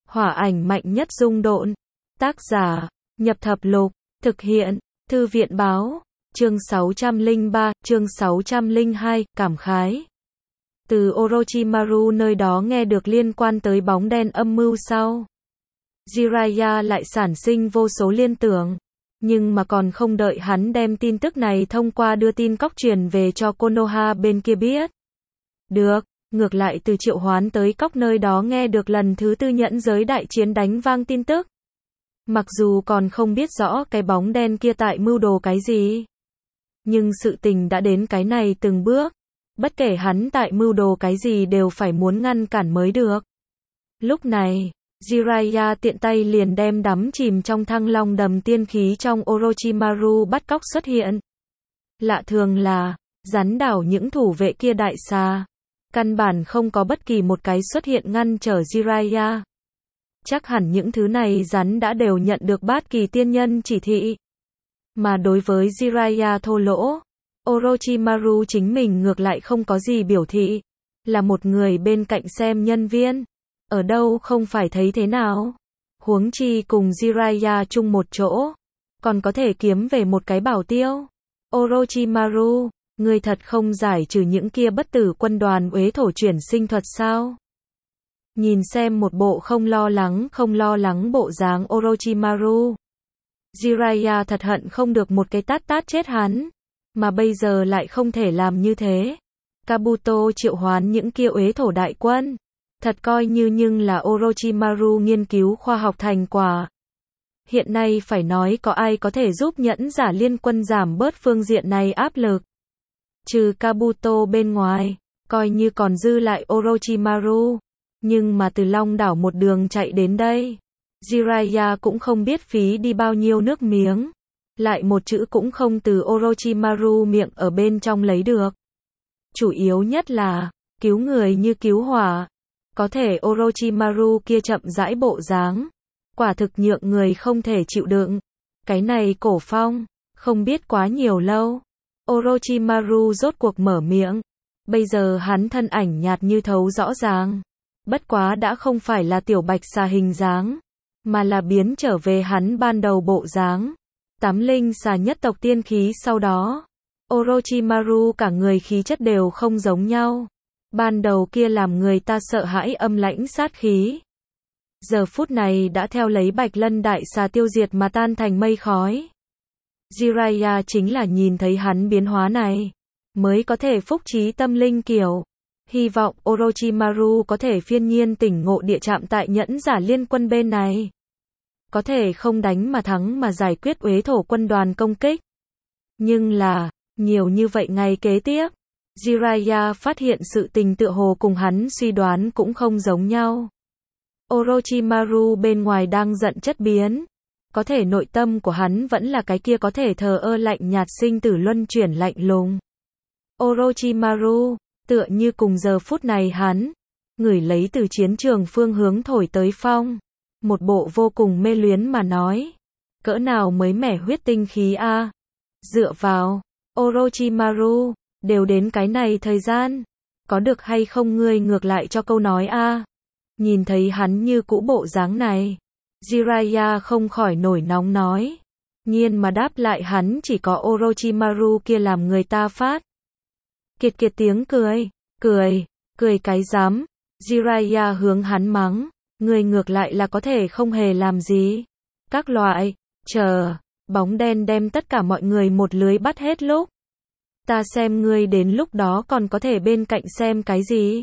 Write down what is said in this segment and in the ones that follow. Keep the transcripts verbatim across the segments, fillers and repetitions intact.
Hỏa ảnh mạnh nhất dung độn. Tác giả, Nhập Thập Lục. Thực hiện, Thư viện Báo. Chương sáu trăm lẻ ba, chương sáu trăm lẻ hai, cảm khái. Từ Orochimaru nơi đó nghe được liên quan tới bóng đen âm mưu sau, Jiraiya lại sản sinh vô số liên tưởng. Nhưng mà còn không đợi hắn đem tin tức này thông qua đưa tin cóc truyền về cho Konoha bên kia biết được, ngược lại từ triệu hoán tới cóc nơi đó nghe được lần thứ tư nhẫn giới đại chiến đánh vang tin tức. Mặc dù còn không biết rõ cái bóng đen kia tại mưu đồ cái gì, nhưng sự tình đã đến cái này từng bước, bất kể hắn tại mưu đồ cái gì đều phải muốn ngăn cản mới được. Lúc này, Jiraiya tiện tay liền đem đắm chìm trong thăng long đầm tiên khí trong Orochimaru bắt cóc xuất hiện. Lạ thường là, rắn đảo những thủ vệ kia đại xà, căn bản không có bất kỳ một cái xuất hiện ngăn trở Jiraiya. Chắc hẳn những thứ này rắn đã đều nhận được bát kỳ tiên nhân chỉ thị. Mà đối với Jiraiya thô lỗ, Orochimaru chính mình ngược lại không có gì biểu thị, là một người bên cạnh xem nhân viên, ở đâu không phải thấy thế nào. Huống chi cùng Jiraiya chung một chỗ, còn có thể kiếm về một cái bảo tiêu. Orochimaru, người thật không giải trừ những kia bất tử quân đoàn uế thổ chuyển sinh thuật sao? Nhìn xem một bộ không lo lắng không lo lắng bộ dáng Orochimaru, Jiraiya thật hận không được một cái tát tát chết hắn, mà bây giờ lại không thể làm như thế. Kabuto triệu hoán những kia uế thổ đại quân, thật coi như nhưng là Orochimaru nghiên cứu khoa học thành quả. Hiện nay phải nói có ai có thể giúp nhẫn giả liên quân giảm bớt phương diện này áp lực. Trừ Kabuto bên ngoài, coi như còn dư lại Orochimaru. Nhưng mà từ Long đảo một đường chạy đến đây, Jiraiya cũng không biết phí đi bao nhiêu nước miếng, lại một chữ cũng không từ Orochimaru miệng ở bên trong lấy được. Chủ yếu nhất là, cứu người như cứu hỏa. Có thể Orochimaru kia chậm rãi bộ dáng, quả thực nhượng người không thể chịu đựng. Cái này Cổ Phong, không biết quá nhiều lâu, Orochimaru rốt cuộc mở miệng. Bây giờ hắn thân ảnh nhạt như thấu rõ ràng. Bất quá đã không phải là tiểu bạch xà hình dáng, mà là biến trở về hắn ban đầu bộ dáng. Tám linh xà nhất tộc tiên khí sau đó, Orochimaru cả người khí chất đều không giống nhau. Ban đầu kia làm người ta sợ hãi âm lãnh sát khí, giờ phút này đã theo lấy bạch lân đại xà tiêu diệt mà tan thành mây khói. Jiraiya chính là nhìn thấy hắn biến hóa này, mới có thể phúc trí tâm linh kiểu. Hy vọng Orochimaru có thể phiên nhiên tỉnh ngộ địa chạm tại nhẫn giả liên quân bên này. Có thể không đánh mà thắng mà giải quyết uế thổ quân đoàn công kích. Nhưng là, nhiều như vậy ngày kế tiếp, Jiraiya phát hiện sự tình tựa hồ cùng hắn suy đoán cũng không giống nhau. Orochimaru bên ngoài đang giận chất biến, có thể nội tâm của hắn vẫn là cái kia có thể thờ ơ lạnh nhạt sinh tử luân chuyển lạnh lùng. Orochimaru, tựa như cùng giờ phút này hắn, ngửi lấy từ chiến trường phương hướng thổi tới phong, một bộ vô cùng mê luyến mà nói, cỡ nào mới mẻ huyết tinh khí a. À? Dựa vào, Orochimaru, đều đến cái này thời gian, có được hay không ngươi ngược lại cho câu nói a. À? Nhìn thấy hắn như cũ bộ dáng này, Jiraiya không khỏi nổi nóng nói, nhiên mà đáp lại hắn chỉ có Orochimaru kia làm người ta phát. Kiệt kiệt tiếng cười, cười, cười cái rắm. Jiraiya hướng hắn mắng, người ngược lại là có thể không hề làm gì. Các loại, chờ, bóng đen đem tất cả mọi người một lưới bắt hết lúc. Ta xem ngươi đến lúc đó còn có thể bên cạnh xem cái gì.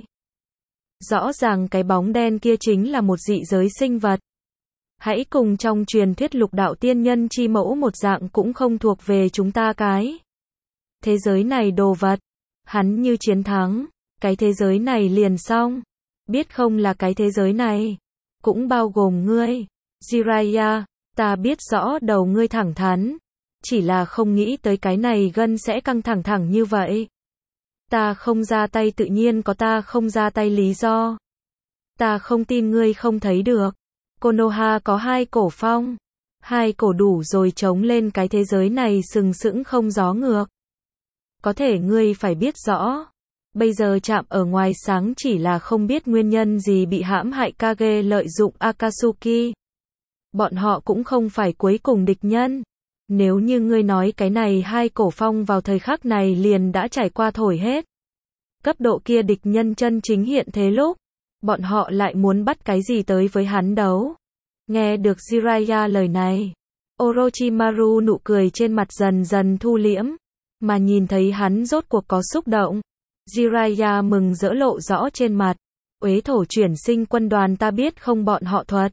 Rõ ràng cái bóng đen kia chính là một dị giới sinh vật. Hãy cùng trong truyền thuyết lục đạo tiên nhân chi mẫu một dạng cũng không thuộc về chúng ta cái thế giới này đồ vật. Hắn như chiến thắng, cái thế giới này liền xong. Biết không là cái thế giới này, cũng bao gồm ngươi. Jiraiya, ta biết rõ đầu ngươi thẳng thắn, chỉ là không nghĩ tới cái này gân sẽ căng thẳng thẳng như vậy. Ta không ra tay tự nhiên có ta không ra tay lý do. Ta không tin ngươi không thấy được. Konoha có hai cổ phong, hai cổ đủ rồi chống lên cái thế giới này sừng sững không gió ngược. Có thể ngươi phải biết rõ, Bây giờ chạm ở ngoài sáng chỉ là không biết nguyên nhân gì bị hãm hại Kage lợi dụng Akatsuki. Bọn họ cũng không phải cuối cùng địch nhân. Nếu như ngươi nói cái này hai cổ phong vào thời khắc này liền đã trải qua thổi hết. Cấp độ kia địch nhân chân chính hiện thế lúc, bọn họ lại muốn bắt cái gì tới với hắn đấu. Nghe được Jiraiya lời này, Orochimaru nụ cười trên mặt dần dần thu liễm, mà nhìn thấy hắn rốt cuộc có xúc động. Jiraiya mừng rỡ lộ rõ trên mặt. Uế thổ chuyển sinh quân đoàn ta biết không bọn họ thuật.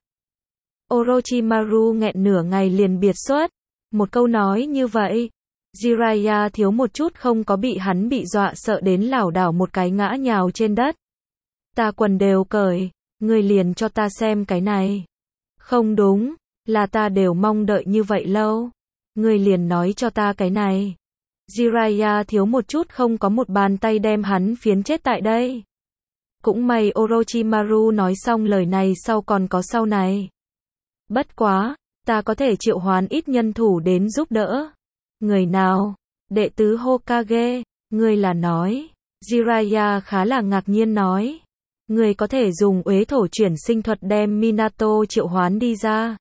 Orochimaru nghẹn nửa ngày liền biệt xuất. Một câu nói như vậy, Jiraiya thiếu một chút không có bị hắn bị dọa sợ đến lảo đảo một cái ngã nhào trên đất. Ta quần đều cởi, ngươi liền cho ta xem cái này. Không đúng, là ta đều mong đợi như vậy lâu. Ngươi liền nói cho ta cái này. Jiraiya thiếu một chút không có một bàn tay đem hắn phiến chết tại đây. Cũng may Orochimaru nói xong lời này sau còn có sau này. Bất quá, ta có thể triệu hoán ít nhân thủ đến giúp đỡ. Người nào? Đệ tứ Hokage, ngươi là nói. Jiraiya khá là ngạc nhiên nói. Ngươi có thể dùng uế thổ chuyển sinh thuật đem Minato triệu hoán đi ra.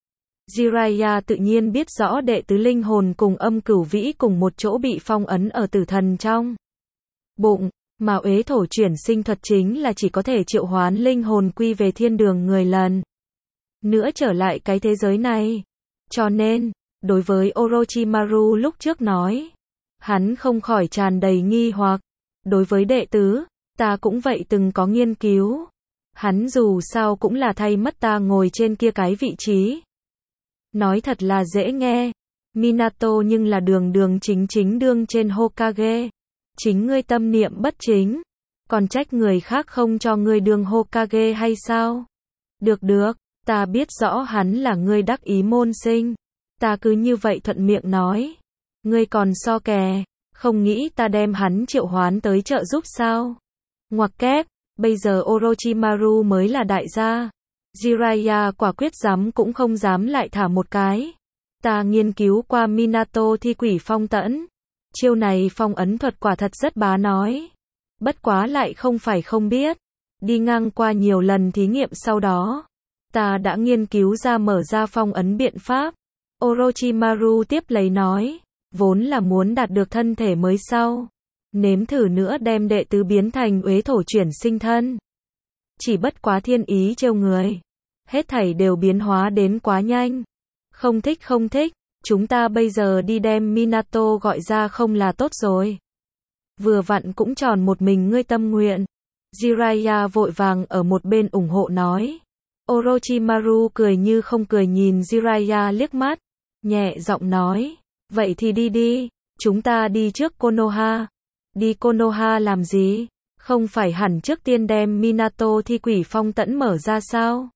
Jiraiya tự nhiên biết rõ đệ tứ linh hồn cùng âm cửu vĩ cùng một chỗ bị phong ấn ở tử thần trong bụng, mà uế thổ chuyển sinh thuật chính là chỉ có thể triệu hoán linh hồn quy về thiên đường người lần nữa trở lại cái thế giới này. Cho nên, đối với Orochimaru lúc trước nói, hắn không khỏi tràn đầy nghi hoặc. Đối với đệ tứ, ta cũng vậy từng có nghiên cứu. Hắn dù sao cũng là thay mất ta ngồi trên kia cái vị trí. Nói thật là dễ nghe. Minato nhưng là đường đường chính chính đương trên Hokage. Chính ngươi tâm niệm bất chính. Còn trách người khác không cho ngươi đương Hokage hay sao? Được được, ta biết rõ hắn là ngươi đắc ý môn sinh. Ta cứ như vậy thuận miệng nói. Ngươi còn so kè, không nghĩ ta đem hắn triệu hoán tới trợ giúp sao? Ngoặc kép, bây giờ Orochimaru mới là đại gia. Jiraiya quả quyết dám cũng không dám lại thả một cái. Ta nghiên cứu qua Minato thi quỷ phong tẫn. Chiêu này phong ấn thuật quả thật rất bá nói. Bất quá lại không phải không biết. Đi ngang qua nhiều lần thí nghiệm sau đó. Ta đã nghiên cứu ra mở ra phong ấn biện pháp. Orochimaru tiếp lấy nói. Vốn là muốn đạt được thân thể mới sau. Nếm thử nữa đem đệ tứ biến thành uế thổ chuyển sinh thân. Chỉ bất quá thiên ý trêu người. Hết thảy đều biến hóa đến quá nhanh. Không thích không thích, chúng ta bây giờ đi đem Minato gọi ra không là tốt rồi. Vừa vặn cũng tròn một mình ngươi tâm nguyện. Jiraiya vội vàng ở một bên ủng hộ nói. Orochimaru cười như không cười nhìn Jiraiya liếc mắt. Nhẹ giọng nói. Vậy thì đi đi, chúng ta đi trước Konoha. Đi Konoha làm gì? Không phải hẳn trước tiên đem Minato thi quỷ phong tẫn mở ra sao?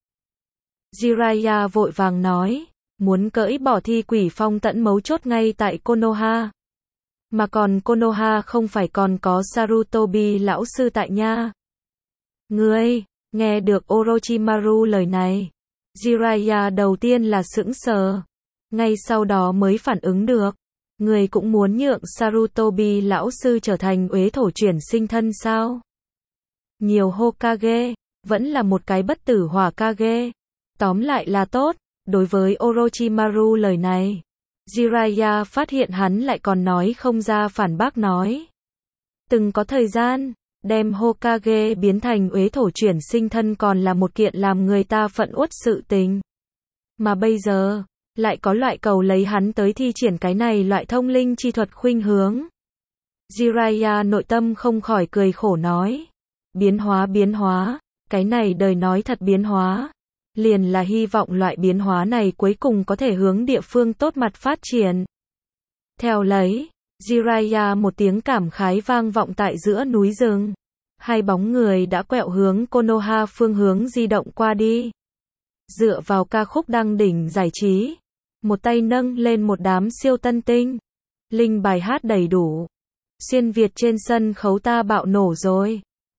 Jiraiya vội vàng nói, muốn cởi bỏ thi quỷ phong tẫn mấu chốt ngay tại Konoha. Mà còn Konoha không phải còn có Sarutobi lão sư tại nha. Ngươi, nghe được Orochimaru lời này. Jiraiya đầu tiên là sững sờ. Ngay sau đó mới phản ứng được. Người cũng muốn nhượng Sarutobi lão sư trở thành uế thổ chuyển sinh thân sao? Nhiều Hokage, vẫn là một cái bất tử hỏa Kage. Tóm lại là tốt, đối với Orochimaru lời này. Jiraiya phát hiện hắn lại còn nói không ra phản bác nói. Từng có thời gian, đem Hokage biến thành uế thổ chuyển sinh thân còn là một kiện làm người ta phẫn uất sự tình. Mà bây giờ, lại có loại cầu lấy hắn tới thi triển cái này loại thông linh chi thuật khuynh hướng. Jiraiya nội tâm không khỏi cười khổ nói. Biến hóa biến hóa, cái này đời nói thật biến hóa. Liền là hy vọng loại biến hóa này cuối cùng có thể hướng địa phương tốt mặt phát triển. Theo lấy, Jiraiya một tiếng cảm khái vang vọng tại giữa núi rừng. Hai bóng người đã quẹo hướng Konoha phương hướng di động qua đi. Dựa vào ca khúc đăng đỉnh giải trí. Một tay nâng lên một đám siêu tân tinh. Linh bài hát đầy đủ. Xuyên Việt trên sân khấu ta bạo nổ rồi.